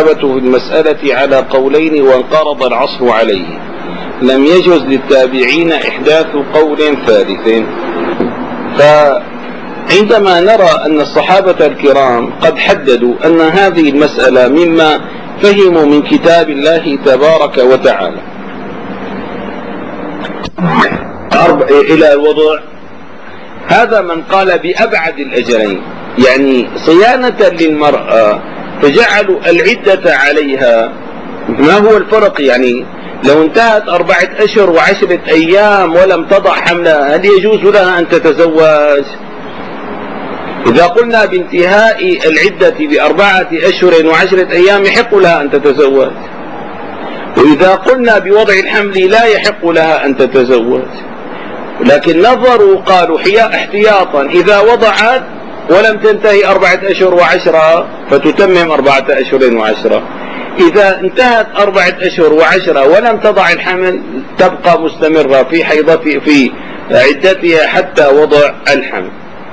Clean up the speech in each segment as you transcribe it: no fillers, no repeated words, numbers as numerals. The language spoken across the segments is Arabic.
الصحابة في المسألة على قولين وانقرض العصر عليه، لم يجوز للتابعين إحداث قول ثالث. فعندما نرى أن الصحابة الكرام قد حددوا أن هذه المسألة مما فهموا من كتاب الله تبارك وتعالى إلى الوضع، هذا من قال بأبعد الأجلين، يعني صيانة للمرأة فجعلوا العدة عليها. ما هو الفرق؟ يعني لو انتهت 4 أشهر و10 أيام ولم تضع حملها، هل يجوز لها أن تتزوج؟ إذا قلنا بانتهاء العدة ب4 أشهر و10 أيام يحق لها أن تتزوج، وإذا قلنا بوضع الحمل لا يحق لها أن تتزوج. لكن نظروا قالوا احتياطا إذا وضعت ولم تنتهي 4 أشهر و10 فتتمم 4 أشهر و10، إذا انتهت 4 أشهر و10 ولم تضع الحمل تبقى مستمرة في حيضتها في عدتها حتى وضع الحمل.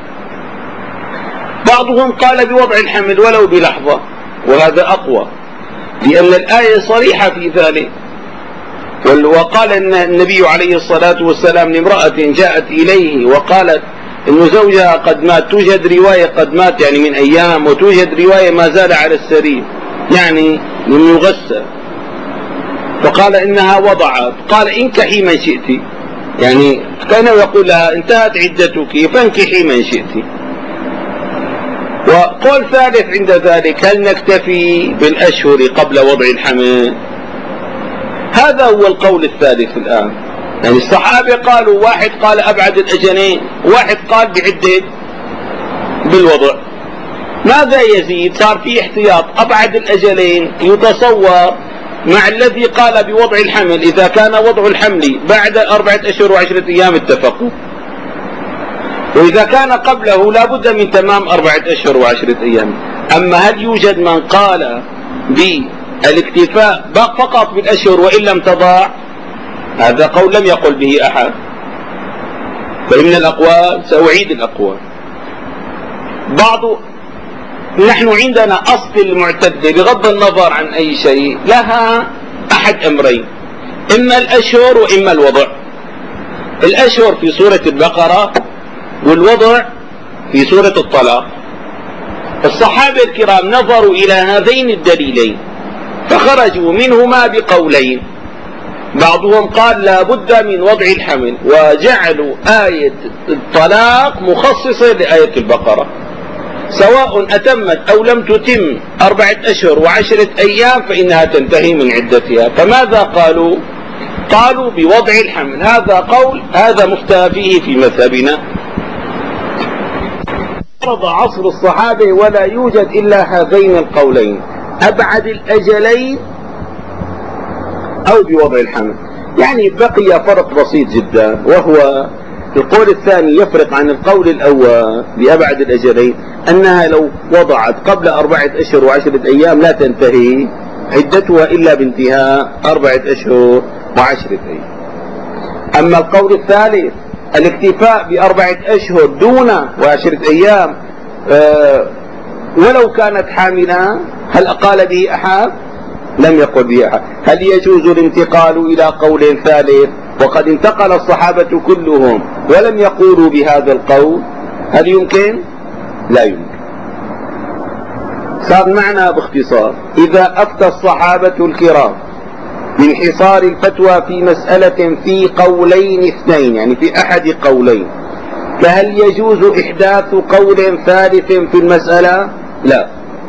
بعضهم قال بوضع الحمل ولو بلحظة، وهذا أقوى لأن الآية صريحة في ذلك. وقال إن النبي عليه الصلاة والسلام لامرأة جاءت إليه وقالت إن زوجها قد مات، توجد رواية قد مات يعني من أيام، وتوجد رواية ما زال على السرير يعني لم يغسل، فقال إنها وضعت، قال انكحي من شئت، يعني كان يقول لها انتهت عدتك فانكحي من شئت. وقول ثالث عند ذلك، هل نكتفي بالأشهر قبل وضع الحمل؟ هذا هو القول الثالث الآن. يعني الصحابة قالوا، واحد قال أبعد الأجلين، واحد قال بعدة بالوضع. ماذا يزيد؟ صار في احتياط. أبعد الأجلين يتصور مع الذي قال بوضع الحمل، إذا كان وضع الحمل بعد 4 أشهر و10 أيام اتفقوا، وإذا كان قبله لا بد من تمام 4 أشهر و10 أيام. أما هل يوجد من قال بالاكتفاء فقط بالأشهر وإن لم تضع؟ هذا قول لم يقل به أحد. فإن الأقوال، سأعيد الأقوال، نحن عندنا أصل المعتدة بغض النظر عن أي شيء لها أحد أمرين، إما الأشهر وإما الوضع. الأشهر في سورة البقرة والوضع في سورة الطلاق. الصحابة الكرام نظروا إلى هذين الدليلين فخرجوا منهما بقولين. بعضهم قال لا بد من وضع الحمل وجعلوا آية الطلاق مخصصة لآية البقرة، سواء أتمت أو لم تتم 4 أشهر و10 أيام فإنها تنتهي من عدتها. فماذا قالوا؟ قالوا بوضع الحمل. هذا قول، هذا مفتى فيه في مذهبنا. فرض عصر الصحابة ولا يوجد إلا هذين القولين، أبعد الأجلين أو بوضع الحمل. يعني بقي فرق بسيط جدا، وهو القول الثاني يفرق عن القول الأول بأبعد الأجلين، أنها لو وضعت قبل 4 أشهر و10 أيام لا تنتهي عدتها إلا بانتهاء 4 أشهر و10 أيام. أما القول الثالث الاكتفاء ب4 أشهر دون 10 أيام ولو كانت حاملة، هل قال به أحد؟ لم يقل به أحد. هل يجوز الانتقال إلى قول ثالث وقد انتقل الصحابة كلهم ولم يقولوا بهذا القول؟ هل يمكن؟ لا يمكن. صار معنا باختصار، إذا أفتى الصحابة الكرام بانحصار الفتوى في مسألة في قولين اثنين، يعني في أحد قولين، فهل يجوز إحداث قول ثالث في المسألة؟ لا.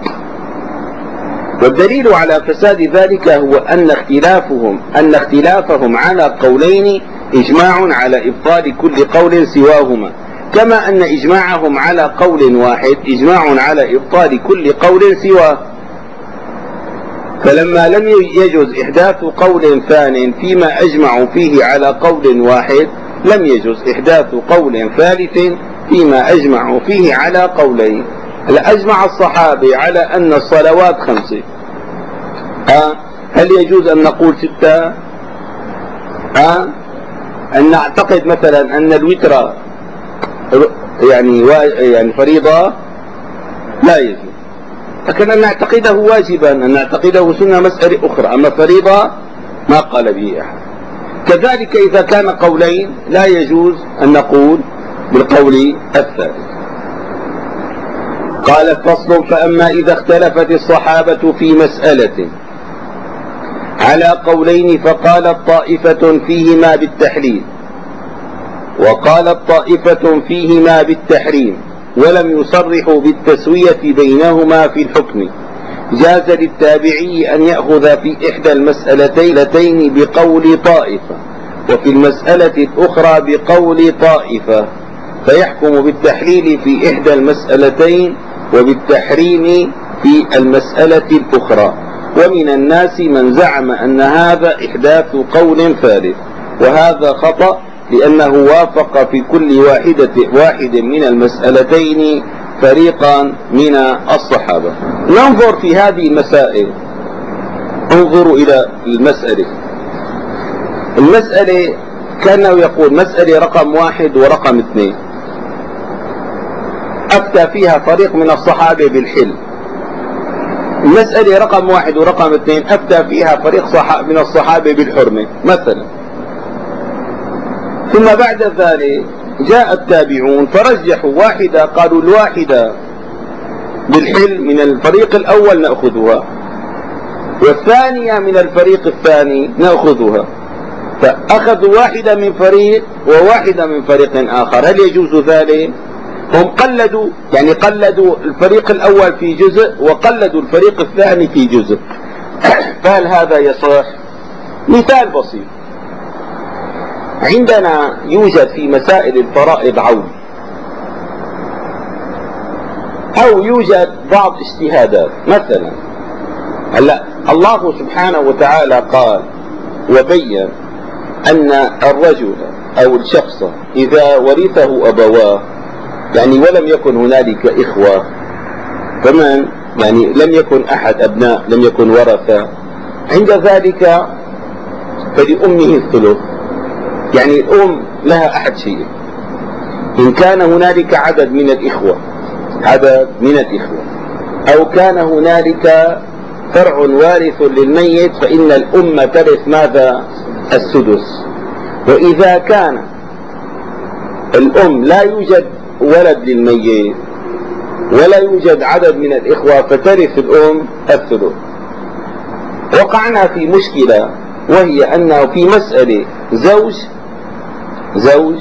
والدليل على فساد ذلك هو أن اختلافهم على قولين إجماع على إبطال كل قول سواهما، كما أن إجماعهم على قول واحد إجماع على إبطال كل قول سواه. فلما لم يجوز إحداث قول ثان فيما أجمعوا فيه على قول واحد، لم يجوز إحداث قول ثالث فيما أجمعوا فيه على قولين. أجمع الصحابة على أن الصلوات 5، هل يجوز أن نقول 6؟ أن نعتقد مثلا أن الوتر يعني فريضة؟ لا يجوز. لكن أن نعتقده واجبا، أن نعتقده سنة مسألة أخرى، أما فريضة ما قال به أحد. كذلك إذا كان قولين لا يجوز أن نقول بالقول الثالث. قال فصل: فأما إذا اختلفت الصحابة في مسألة على قولين فقالت طائفة فيهما بالتحليل وقالت طائفة فيهما بالتحريم ولم يصرحوا بالتسوية بينهما في الحكم، جاز للتابعي أن يأخذ في إحدى المسألتين بقول طائفة وفي المسألة الأخرى بقول طائفة، فيحكم بالتحليل في إحدى المسألتين وبالتحريم في المسألة الأخرى. ومن الناس من زعم أن هذا إحداث قول ثالث، وهذا خطأ، لأنه وافق في كل واحد من المسألتين فريقا من الصحابة. ننظر في هذه المسائل. انظروا إلى المسألة كأنه يقول مسألة رقم 1 ورقم 2 أفتى فيها فريق من الصحابة بالحل. المسألة رقم 1 ورقم 2 أفتى فيها فريق من الصحابة بالحرمة مثلا. ثم بعد ذلك جاء التابعون فرجحوا واحدة، قالوا الواحدة بالحل من الفريق الأول نأخذها، والثانية من الفريق الثاني نأخذها، فأخذوا واحدة من فريق وواحدة من فريق آخر. هل يجوز ذلك؟ هم قلدوا الفريق الأول في جزء وقلدوا الفريق الثاني في جزء. فهل هذا يصح؟ مثال بسيط: عندنا يوجد في مسائل الفرائض عون، أو يوجد بعض اجتهادات. مثلا هلا الله سبحانه وتعالى قال وبين أن الرجل أو الشخص إذا ورثه أبواه، ولم يكن هنالك إخوة كمان، لم يكن أحد أبناء، لم يكن ورثة، عند ذلك فلأمه الثلث. الأم لها أحد شيء. إن كان هنالك عدد من الإخوة أو كان هنالك فرع وارث للميت فإن الأم ترث ماذا؟ السدس. وإذا كان الأم لا يوجد ولد للميت ولا يوجد عدد من الإخوة فترث الأم الثلث. وقعنا في مشكلة، وهي أنه في مسألة زوج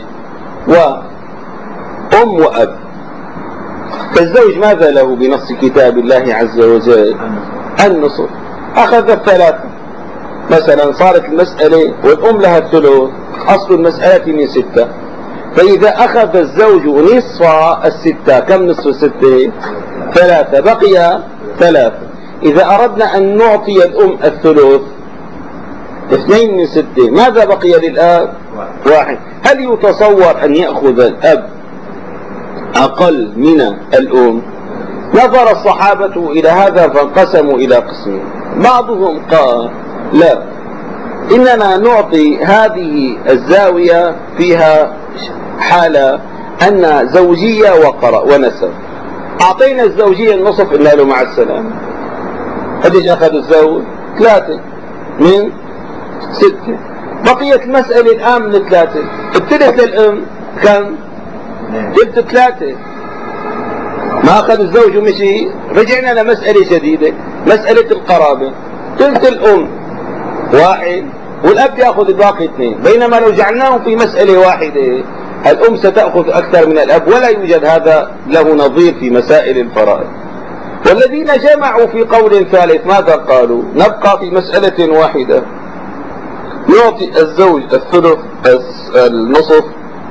وأم وأب، فالزوج ماذا له بنص كتاب الله عز وجل؟ النصف. أخذ الثلاثة مثلا، صارت المسألة والأم لها الثلث، أصل المسألة من 6. فإذا أخذ الزوج نصف 6، كم نصف 6؟ 3، بقي 3. إذا أردنا أن نعطي الأم الثلث 2 من 6، ماذا بقي للأب؟ 1. هل يتصور أن يأخذ الأب أقل من الأم؟ نظر الصحابة إلى هذا فانقسموا إلى قسمين. بعضهم قال لا، إننا نعطي هذه الزاوية فيها حالة أن زوجية وقرأ ونسب، أعطينا الزوجية النصف إلا له مع السلامة. قديش أخذ الزوج؟ 3 من 6. بقيت المسألة الآن من 3. الثلث للأم كم؟ قلت 3. ما أخذ الزوج ومشي. رجعنا لمسألة جديدة، مسألة القرابة. ثلث الأم 1 والأب يأخذ الباقي 2. بينما لو جعلناهم في مسألة واحدة الأم ستأخذ أكثر من الأب، ولا يوجد هذا له نظير في مسائل الفرائض. والذين جمعوا في قول ثالث ماذا قالوا؟ نبقى في مسألة واحدة، نعطي الزوج الثلث النصف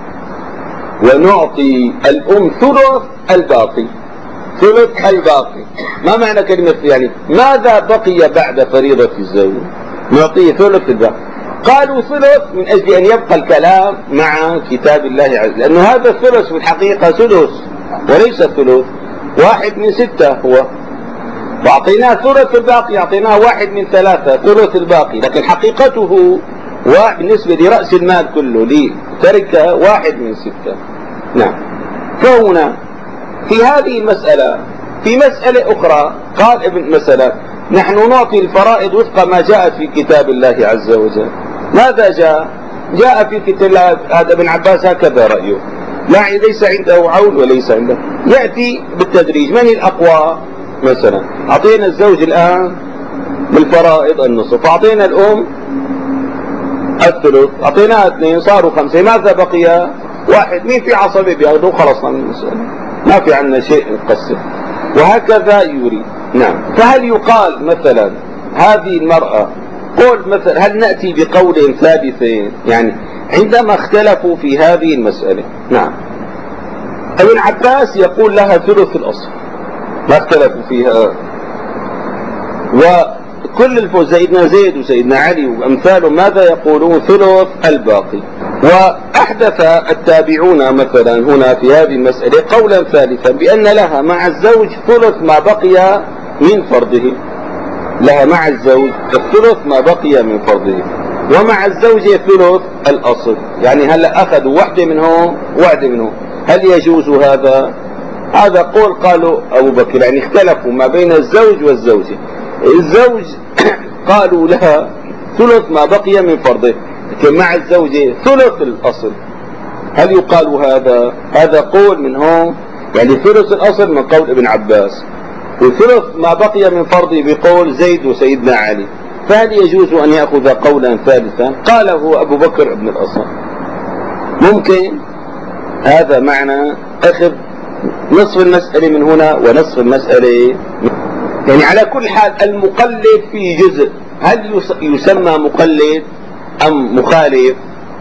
ونعطي الأم ثلث الباقي. ما معنى كلمة ماذا بقي بعد فريضة الزوج؟ نعطيه ثلث الباقي. قالوا ثلث من أجل أن يبقى الكلام مع كتاب الله عز وجل، لأنه هذا الثلث في الحقيقة ثلث وليس ثلث. 1 من 6 هو، وأعطيناه ثلث الباقي، أعطيناه 1 من 3 ثلث الباقي، لكن حقيقته بالنسبة لرأس المال كله لتركة 1 من 6. نعم. فهنا في هذه المسألة في مسألة أخرى قال ابن مثلا نحن نعطي الفرائض وفق ما جاءت في كتاب الله عز وجل. ماذا جاء في كتاب الله؟ هذا ابن عباس هكذا رأيه، لا ليس عنده عول وليس عنده، يأتي بالتدريج. من الأقوى؟ مثلا أعطينا الزوج الآن بالفرائض النصف، أعطينا الأم الثلث، أعطيناها 2 صاروا 5، ماذا بقي؟ 1. مين في عصبي بياخذوا؟ خلصنا من المسألة، ما في عندنا شيء نقسم، وهكذا يريد. نعم. فهل يقال مثلا هذه المرأة قول مثلا، هل نأتي بقول ثالثين يعني عندما اختلفوا في هذه المسألة؟ نعم. ابن عباس يقول لها ثلث الأصل، ما اختلفوا فيها، وكل سيدنا زيد وسيدنا علي وأمثالهم ماذا يقولون؟ ثلث الباقي. وأحدث التابعون مثلا هنا في هذه المسألة قولا ثالثا بأن لها مع الزوج ثلث ما بقي من فرضه، لها مع الزوج الثلث ما بقي من فرضه، ومع الزوجة ثلث الأصل. يعني هلا أخذوا واحدة من هون واحدة من هون، هل يجوز هذا؟ هذا قول قالوا أبو بكر، يعني اختلفوا ما بين الزوج والزوجة. الزوج قالوا لها ثلث ما بقي من فرضه، لكن مع الزوجة ثلث الأصل. هل يقال هذا؟ هذا قول من هون، يعني ثلث الأصل من قول ابن عباس، وثلث ما بقي من فرضه بقول زيد وسيدنا علي. فهل يجوز أن يأخذ قولا ثالثا؟ قاله أبو بكر ابن الأصم. ممكن هذا معنى أخذ نصف المسألة من هنا ونصف المسألة يعني على كل حال المقلد في جزء، هل يسمى مقلد أم مخالف؟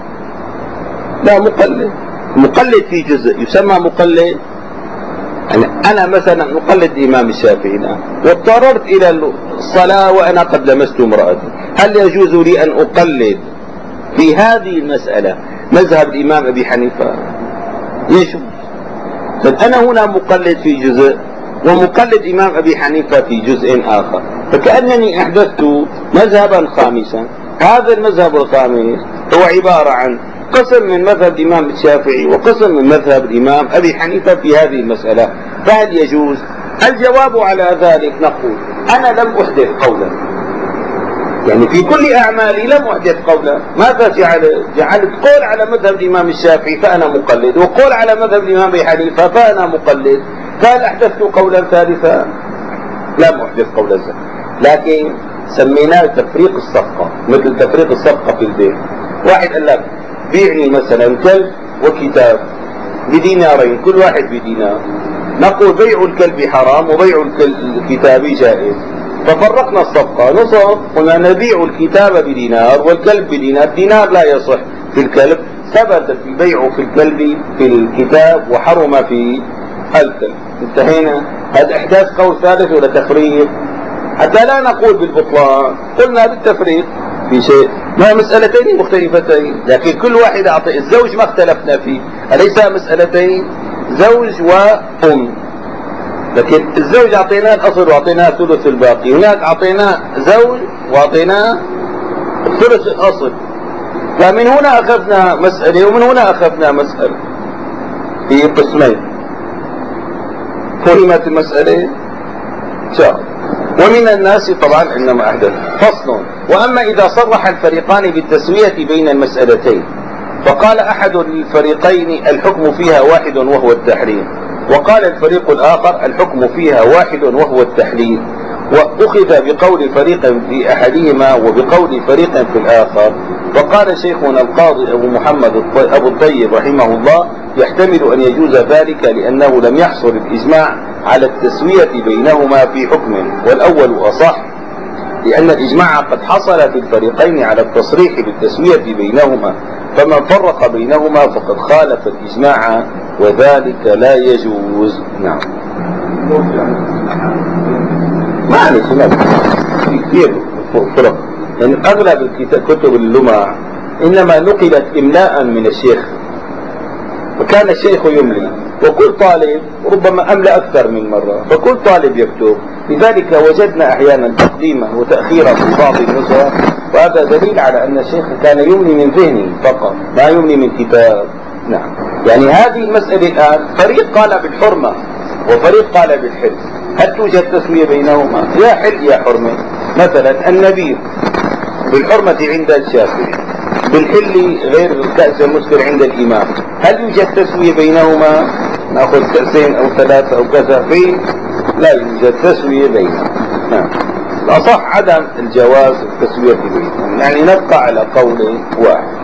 لا، مقلد. مقلد في جزء يسمى مقلد. يعني أنا مثلا أقلد إمام الشافعي الآن واضطررت إلى الصلاة وأنا قد لمست امرأتي، هل يجوز لي أن أقلد في هذه المسألة مذهب الإمام أبي حنيفة؟ يجوز. فأنا هنا مقلد في جزء ومقلد إمام أبي حنيفة في جزء آخر، فكأنني أحدثت مذهبا خامسا. هذا المذهب الخامس هو عبارة عن قسم من مذهب الإمام الشافعي وقسم من مذهب الإمام أبي حنيفة في هذه المسألة، فهل يجوز؟ الجواب على ذلك نقول أنا لم أحدث قولا، يعني في كل أعمالي لم أحدث قولا. ماذا جعلت قول على مذهب الإمام الشافعي فأنا مقلد، وقول على مذهب الإمام أبي حنيفة فأنا مقلد. فهل أحدثت قولا ثالثا؟ لم أحدث قولا ثالثا، لكن سميناه تفريق الصفقة، مثل تفريق الصفقة في البيع. واحد قال لك بيعني مثلا كلب وكتاب بدينارين، كل واحد بدينار، نقول بيع الكلب حرام وبيع الكتاب جائز، ففرقنا الصفقة نصف، قلنا نبيع الكتاب بدينار والكلب بدينار. دينار لا يصح في الكلب، ثبت البيع في الكلب في الكتاب وحرم في الكلب. انتهينا. هذا إحداث قول ثالث ولا تفريق؟ حتى لا نقول بالبطلان، قلنا بالتفريق في شيء، ما مسألتين مختلفتين، لكن كل واحد أعطي. الزوج ما اختلفنا فيه، أليس مسألتين زوج وأم؟ لكن الزوج أعطيناه الأصل وأعطيناه ثلث الباقي، هناك أعطيناه زوج وأعطيناه ثلث الأصل. فمن هنا أخذنا مسألة ومن هنا أخذنا مسألة في قسمين. فهمت المسألة؟ شاء. ومن الناس طبعا إنما أحدث. فصل. وأما إذا صرح الفريقان بالتسوية بين المسألتين فقال أحد الفريقين الحكم فيها واحد وهو التحريم، وقال الفريق الآخر الحكم فيها واحد وهو التحليل، وأخذ بقول فريق في أحدهما وبقول فريق في الآخر. فقال شيخنا القاضي أبو محمد أبو الطيب رحمه الله يحتمل أن يجوز ذلك لأنه لم يحصل الإجماع على التسوية بينهما في حكم، والأول أصح لأن الإجماع قد حصل في الفريقين على التصريح بالتسوية بينهما، فمن فرق بينهما فقد خالف الإجماع وذلك لا يجوز. نعم. ما عليه خلاف في كثير فرق، يعني أغلب كتب اللمع إنما نقلت إملاء من الشيخ، وكان الشيخ يملي، وكل طالب ربما أملأ أكثر من مرة، فكل طالب يكتب. لذلك وجدنا أحيانا تقديما وتأخيرا في بعض النسخ، وهذا دليل على أن الشيخ كان يملي من ذهنه فقط، ما يملي من كتاب. نعم. يعني هذه المسألة الآن فريق قال بالحرمة وفريق قال بالحل. هل توجد تسوية بينهما؟ يا حل يا حرمة. مثلا النبيذ بالحرمة عند الشافعي، بالحل غير كأس المسكر عند الإمام، هل يوجد تسوية بينهما؟ نأخذ كأسين أو ثلاثة أو كذا، لا يوجد تسوية بينهما. نعم. الأصح عدم الجواز التسوية بينهم، يعني نبقى على قول واحد.